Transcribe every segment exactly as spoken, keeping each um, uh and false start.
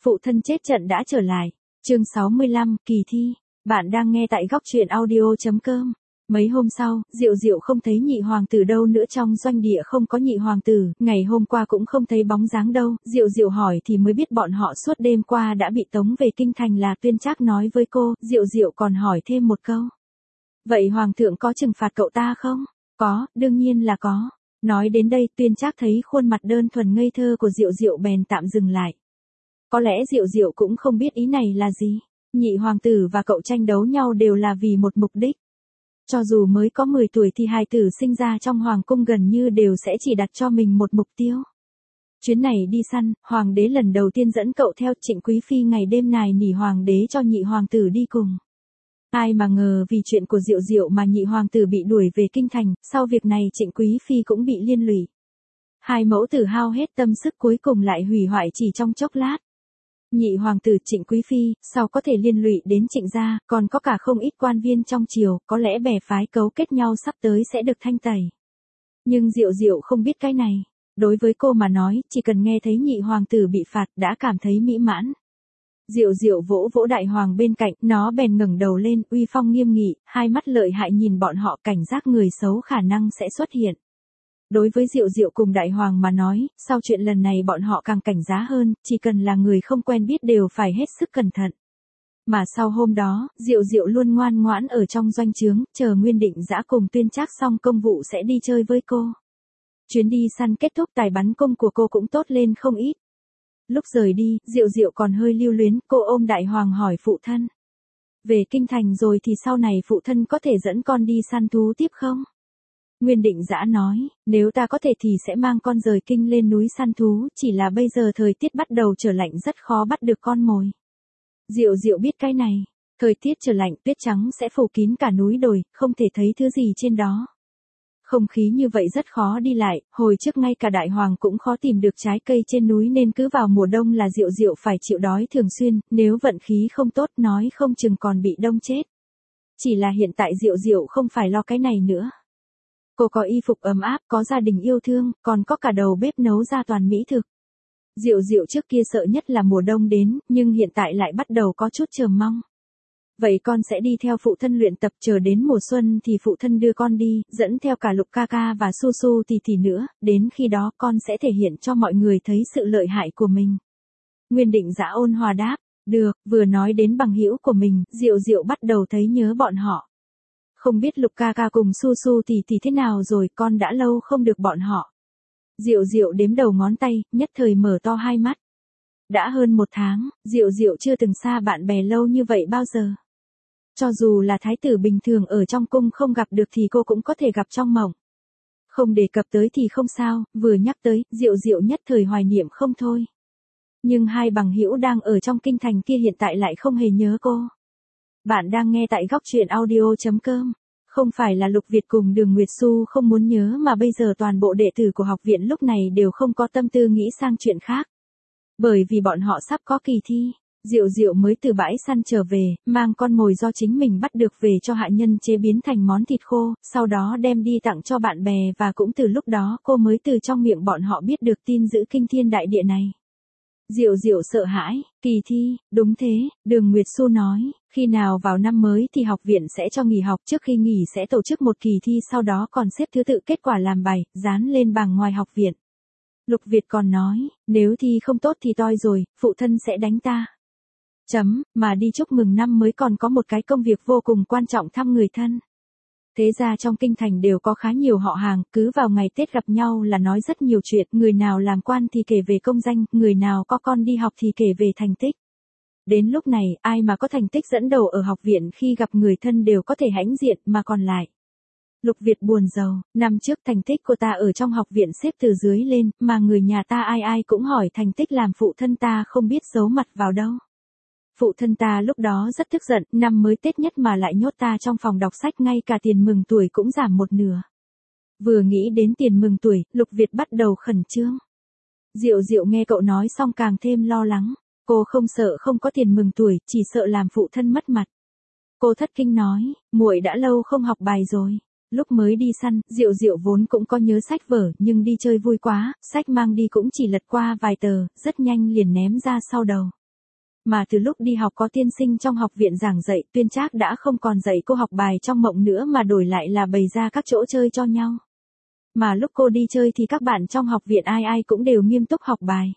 Phụ thân chết trận đã trở lại. Chương sáu mươi lăm, kỳ thi. Bạn đang nghe tại góc truyện audio chấm com. Mấy hôm sau, Diệu Diệu không thấy nhị hoàng tử đâu nữa, trong doanh địa không có nhị hoàng tử, ngày hôm qua cũng không thấy bóng dáng đâu. Diệu Diệu hỏi thì mới biết bọn họ suốt đêm qua đã bị tống về kinh thành, là Tuyên Trác nói với cô. Diệu Diệu còn hỏi thêm một câu. Vậy hoàng thượng có trừng phạt cậu ta không? Có, đương nhiên là có. Nói đến đây, Tuyên Trác thấy khuôn mặt đơn thuần ngây thơ của Diệu Diệu bèn tạm dừng lại. Có lẽ Diệu Diệu cũng không biết ý này là gì. Nhị hoàng tử và cậu tranh đấu nhau đều là vì một mục đích. Cho dù mới có mười tuổi thì hài tử sinh ra trong hoàng cung gần như đều sẽ chỉ đặt cho mình một mục tiêu. Chuyến này đi săn, hoàng đế lần đầu tiên dẫn cậu theo. Trịnh Quý Phi ngày đêm nài nỉ hoàng đế cho nhị hoàng tử đi cùng. Ai mà ngờ vì chuyện của Diệu Diệu mà nhị hoàng tử bị đuổi về kinh thành, sau việc này Trịnh Quý Phi cũng bị liên lụy. Hai mẫu tử hao hết tâm sức cuối cùng lại hủy hoại chỉ trong chốc lát. Nhị hoàng tử Trịnh Quý Phi, sau có thể liên lụy đến Trịnh gia, còn có cả không ít quan viên trong triều, có lẽ bè phái cấu kết nhau sắp tới sẽ được thanh tẩy. Nhưng Diệu Diệu không biết cái này. Đối với cô mà nói, chỉ cần nghe thấy nhị hoàng tử bị phạt đã cảm thấy mỹ mãn. Diệu Diệu vỗ vỗ đại hoàng bên cạnh, nó bèn ngẩng đầu lên, uy phong nghiêm nghị, hai mắt lợi hại nhìn bọn họ, cảnh giác người xấu khả năng sẽ xuất hiện. Đối với Diệu Diệu cùng đại hoàng mà nói, sau chuyện lần này bọn họ càng cảnh giác hơn, chỉ cần là người không quen biết đều phải hết sức cẩn thận. Mà sau hôm đó, Diệu Diệu luôn ngoan ngoãn ở trong doanh trướng, chờ Nguyên Định Dã cùng Tuyên Trác xong công vụ sẽ đi chơi với cô. Chuyến đi săn kết thúc, tài bắn cung của cô cũng tốt lên không ít. Lúc rời đi, Diệu Diệu còn hơi lưu luyến, cô ôm đại hoàng hỏi phụ thân. Về kinh thành rồi thì sau này phụ thân có thể dẫn con đi săn thú tiếp không? Nguyên Định Dã nói, nếu ta có thể thì sẽ mang con rời kinh lên núi săn thú, chỉ là bây giờ thời tiết bắt đầu trở lạnh rất khó bắt được con mồi. Diệu Diệu biết cái này, thời tiết trở lạnh tuyết trắng sẽ phủ kín cả núi đồi, không thể thấy thứ gì trên đó. Không khí như vậy rất khó đi lại, hồi trước ngay cả đại hoàng cũng khó tìm được trái cây trên núi nên cứ vào mùa đông là Diệu Diệu phải chịu đói thường xuyên, nếu vận khí không tốt nói không chừng còn bị đông chết. Chỉ là hiện tại Diệu Diệu không phải lo cái này nữa. Cô có y phục ấm áp, có gia đình yêu thương, còn có cả đầu bếp nấu ra toàn mỹ thực. Diệu Diệu trước kia sợ nhất là mùa đông đến, nhưng hiện tại lại bắt đầu có chút chờ mong. Vậy con sẽ đi theo phụ thân luyện tập, chờ đến mùa xuân thì phụ thân đưa con đi, dẫn theo cả Lục ca ca và Su Su tỷ tỷ nữa, đến khi đó con sẽ thể hiện cho mọi người thấy sự lợi hại của mình. Nguyên Định Dã ôn hòa đáp, được. Vừa nói đến bằng hữu của mình, Diệu Diệu bắt đầu thấy nhớ bọn họ. Không biết Lục ca ca cùng Su Su tỷ tỷ thế nào rồi, con đã lâu không được bọn họ. Diệu Diệu đếm đầu ngón tay, nhất thời mở to hai mắt. Đã hơn một tháng, Diệu Diệu chưa từng xa bạn bè lâu như vậy bao giờ. Cho dù là thái tử bình thường ở trong cung không gặp được thì cô cũng có thể gặp trong mộng. Không đề cập tới thì không sao, vừa nhắc tới, Diệu Diệu nhất thời hoài niệm không thôi. Nhưng hai bằng hữu đang ở trong kinh thành kia hiện tại lại không hề nhớ cô. Bạn đang nghe tại góc truyện audio chấm com. Không phải là Lục Việt cùng Đường Nguyệt Xu không muốn nhớ mà bây giờ toàn bộ đệ tử của học viện lúc này đều không có tâm tư nghĩ sang chuyện khác. Bởi vì bọn họ sắp có kỳ thi. Diệu Diệu mới từ bãi săn trở về, mang con mồi do chính mình bắt được về cho hạ nhân chế biến thành món thịt khô, sau đó đem đi tặng cho bạn bè, và cũng từ lúc đó cô mới từ trong miệng bọn họ biết được tin giữ kinh thiên đại địa này. Diệu Diệu sợ hãi, kỳ thi, đúng thế, Đường Nguyệt Xu nói, khi nào vào năm mới thì học viện sẽ cho nghỉ học, trước khi nghỉ sẽ tổ chức một kỳ thi, sau đó còn xếp thứ tự kết quả làm bài, dán lên bảng ngoài học viện. Lục Việt còn nói, nếu thi không tốt thì toi rồi, phụ thân sẽ đánh ta. Chấm, mà đi chúc mừng năm mới còn có một cái công việc vô cùng quan trọng, thăm người thân. Thế ra trong kinh thành đều có khá nhiều họ hàng, cứ vào ngày Tết gặp nhau là nói rất nhiều chuyện, người nào làm quan thì kể về công danh, người nào có con đi học thì kể về thành tích. Đến lúc này, ai mà có thành tích dẫn đầu ở học viện khi gặp người thân đều có thể hãnh diện, mà còn lại. Lục Việt buồn rầu, năm trước thành tích của ta ở trong học viện xếp từ dưới lên, mà người nhà ta ai ai cũng hỏi thành tích, làm phụ thân ta không biết giấu mặt vào đâu. Phụ thân ta lúc đó rất tức giận, năm mới Tết nhất mà lại nhốt ta trong phòng đọc sách, ngay cả tiền mừng tuổi cũng giảm một nửa. Vừa nghĩ đến tiền mừng tuổi, Lục Việt bắt đầu khẩn trương. Diệu Diệu nghe cậu nói xong càng thêm lo lắng. Cô không sợ không có tiền mừng tuổi, chỉ sợ làm phụ thân mất mặt. Cô thất kinh nói, muội đã lâu không học bài rồi. Lúc mới đi săn, Diệu Diệu vốn cũng có nhớ sách vở, nhưng đi chơi vui quá, sách mang đi cũng chỉ lật qua vài tờ, rất nhanh liền ném ra sau đầu. Mà từ lúc đi học có tiên sinh trong học viện giảng dạy, Tuyên Trác đã không còn dạy cô học bài trong mộng nữa mà đổi lại là bày ra các chỗ chơi cho nhau. Mà lúc cô đi chơi thì các bạn trong học viện ai ai cũng đều nghiêm túc học bài.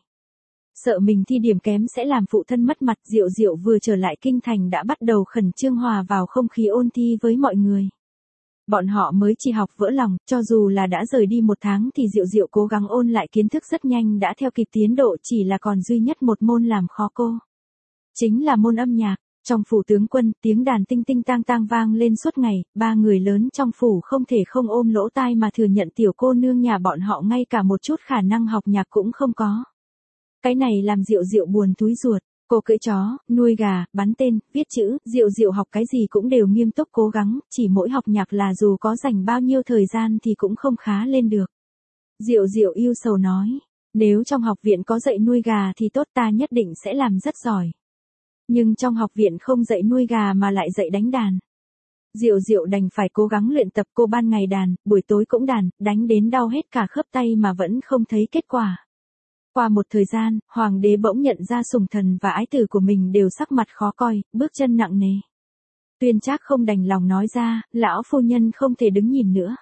Sợ mình thi điểm kém sẽ làm phụ thân mất mặt, Diệu Diệu vừa trở lại kinh thành đã bắt đầu khẩn trương hòa vào không khí ôn thi với mọi người. Bọn họ mới chỉ học vỡ lòng, cho dù là đã rời đi một tháng thì Diệu Diệu cố gắng ôn lại kiến thức rất nhanh đã theo kịp tiến độ, chỉ là còn duy nhất một môn làm khó cô. Chính là môn âm nhạc. Trong phủ tướng quân, tiếng đàn tinh tinh tang tang vang lên suốt ngày, ba người lớn trong phủ không thể không ôm lỗ tai mà thừa nhận tiểu cô nương nhà bọn họ ngay cả một chút khả năng học nhạc cũng không có. Cái này làm Diệu Diệu buồn túi ruột. Cô cưỡi chó, nuôi gà, bắn tên, viết chữ, Diệu Diệu học cái gì cũng đều nghiêm túc cố gắng, chỉ mỗi học nhạc là dù có dành bao nhiêu thời gian thì cũng không khá lên được. Diệu Diệu ưu sầu nói, nếu trong học viện có dạy nuôi gà thì tốt, ta nhất định sẽ làm rất giỏi. Nhưng trong học viện không dạy nuôi gà mà lại dạy đánh đàn. Diệu Diệu đành phải cố gắng luyện tập, cô ban ngày đàn, buổi tối cũng đàn, đánh đến đau hết cả khớp tay mà vẫn không thấy kết quả. Qua một thời gian, hoàng đế bỗng nhận ra sủng thần và ái tử của mình đều sắc mặt khó coi, bước chân nặng nề. Tuyên Trác không đành lòng nói ra, lão phu nhân không thể đứng nhìn nữa.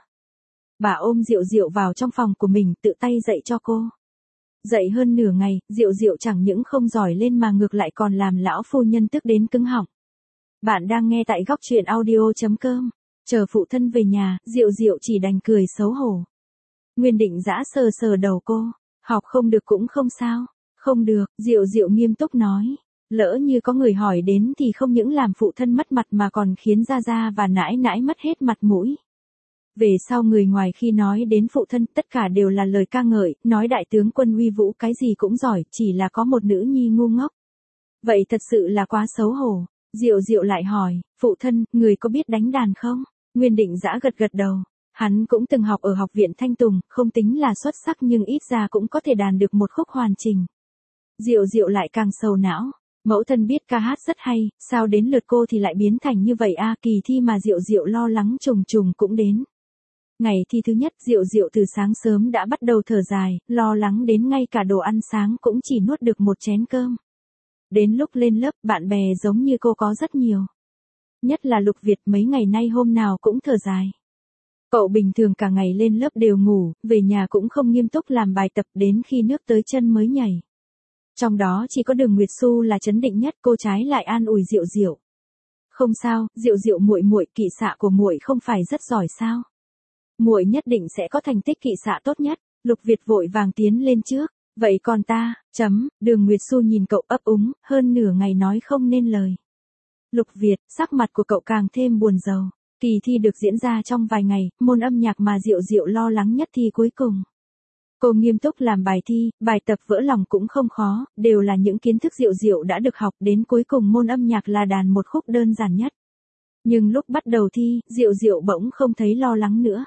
Bà ôm Diệu Diệu vào trong phòng của mình, tự tay dạy cho cô. Dạy hơn nửa ngày, Diệu Diệu chẳng những không giỏi lên mà ngược lại còn làm lão phu nhân tức đến cứng họng. Bạn đang nghe tại góc truyện audio chấm com. Chờ phụ thân về nhà, Diệu Diệu chỉ đành cười xấu hổ. Nguyên Định giã sờ sờ đầu cô. Học không được cũng không sao. Không được, Diệu Diệu nghiêm túc nói. Lỡ như có người hỏi đến thì không những làm phụ thân mất mặt mà còn khiến gia gia và nãi nãi mất hết mặt mũi. Về sau người ngoài khi nói đến phụ thân tất cả đều là lời ca ngợi, nói đại tướng quân uy vũ cái gì cũng giỏi, chỉ là có một nữ nhi ngu ngốc. Vậy thật sự là quá xấu hổ. Diệu Diệu lại hỏi, phụ thân, người có biết đánh đàn không? Nguyên Định giã gật gật đầu. Hắn cũng từng học ở học viện Thanh Tùng, không tính là xuất sắc nhưng ít ra cũng có thể đàn được một khúc hoàn chỉnh. Diệu Diệu lại càng sầu não. Mẫu thân biết ca hát rất hay, sao đến lượt cô thì lại biến thành như vậy a? Kỳ thi mà Diệu Diệu lo lắng trùng trùng cũng đến. Ngày thi thứ nhất, Diệu Diệu từ sáng sớm đã bắt đầu thở dài, lo lắng đến ngay cả đồ ăn sáng cũng chỉ nuốt được một chén cơm. Đến lúc lên lớp, bạn bè giống như cô có rất nhiều. Nhất là Lục Việt, mấy ngày nay hôm nào cũng thở dài. Cậu bình thường cả ngày lên lớp đều ngủ, về nhà cũng không nghiêm túc làm bài tập, đến khi nước tới chân mới nhảy. Trong đó chỉ có Đường Nguyệt Xu là trấn định nhất, cô trái lại an ủi Diệu Diệu. Không sao, Diệu Diệu muội muội, kỵ xạ của muội không phải rất giỏi sao? Muội nhất định sẽ có thành tích kỵ xạ tốt nhất. Lục Việt vội vàng tiến lên trước. Vậy còn ta, chấm, Đường Nguyệt Xu nhìn cậu ấp úng, hơn nửa ngày nói không nên lời. Lục Việt, sắc mặt của cậu càng thêm buồn rầu. Kỳ thi được diễn ra trong vài ngày, môn âm nhạc mà Diệu Diệu lo lắng nhất thi cuối cùng. Cô nghiêm túc làm bài thi, bài tập vỡ lòng cũng không khó, đều là những kiến thức Diệu Diệu đã được học, đến cuối cùng môn âm nhạc là đàn một khúc đơn giản nhất. Nhưng lúc bắt đầu thi, Diệu Diệu bỗng không thấy lo lắng nữa.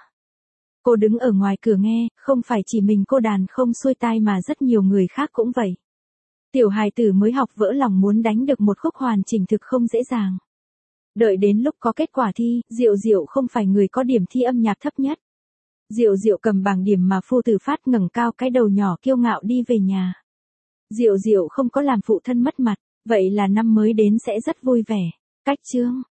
Cô đứng ở ngoài cửa nghe, không phải chỉ mình cô đàn không xuôi tai mà rất nhiều người khác cũng vậy. Tiểu hài tử mới học vỡ lòng muốn đánh được một khúc hoàn chỉnh thực không dễ dàng. Đợi đến lúc có kết quả thi, Diệu Diệu không phải người có điểm thi âm nhạc thấp nhất. Diệu Diệu cầm bảng điểm mà Phu Tử Phát ngẩng cao cái đầu nhỏ kiêu ngạo đi về nhà. Diệu Diệu không có làm phụ thân mất mặt, vậy là năm mới đến sẽ rất vui vẻ. Cách chương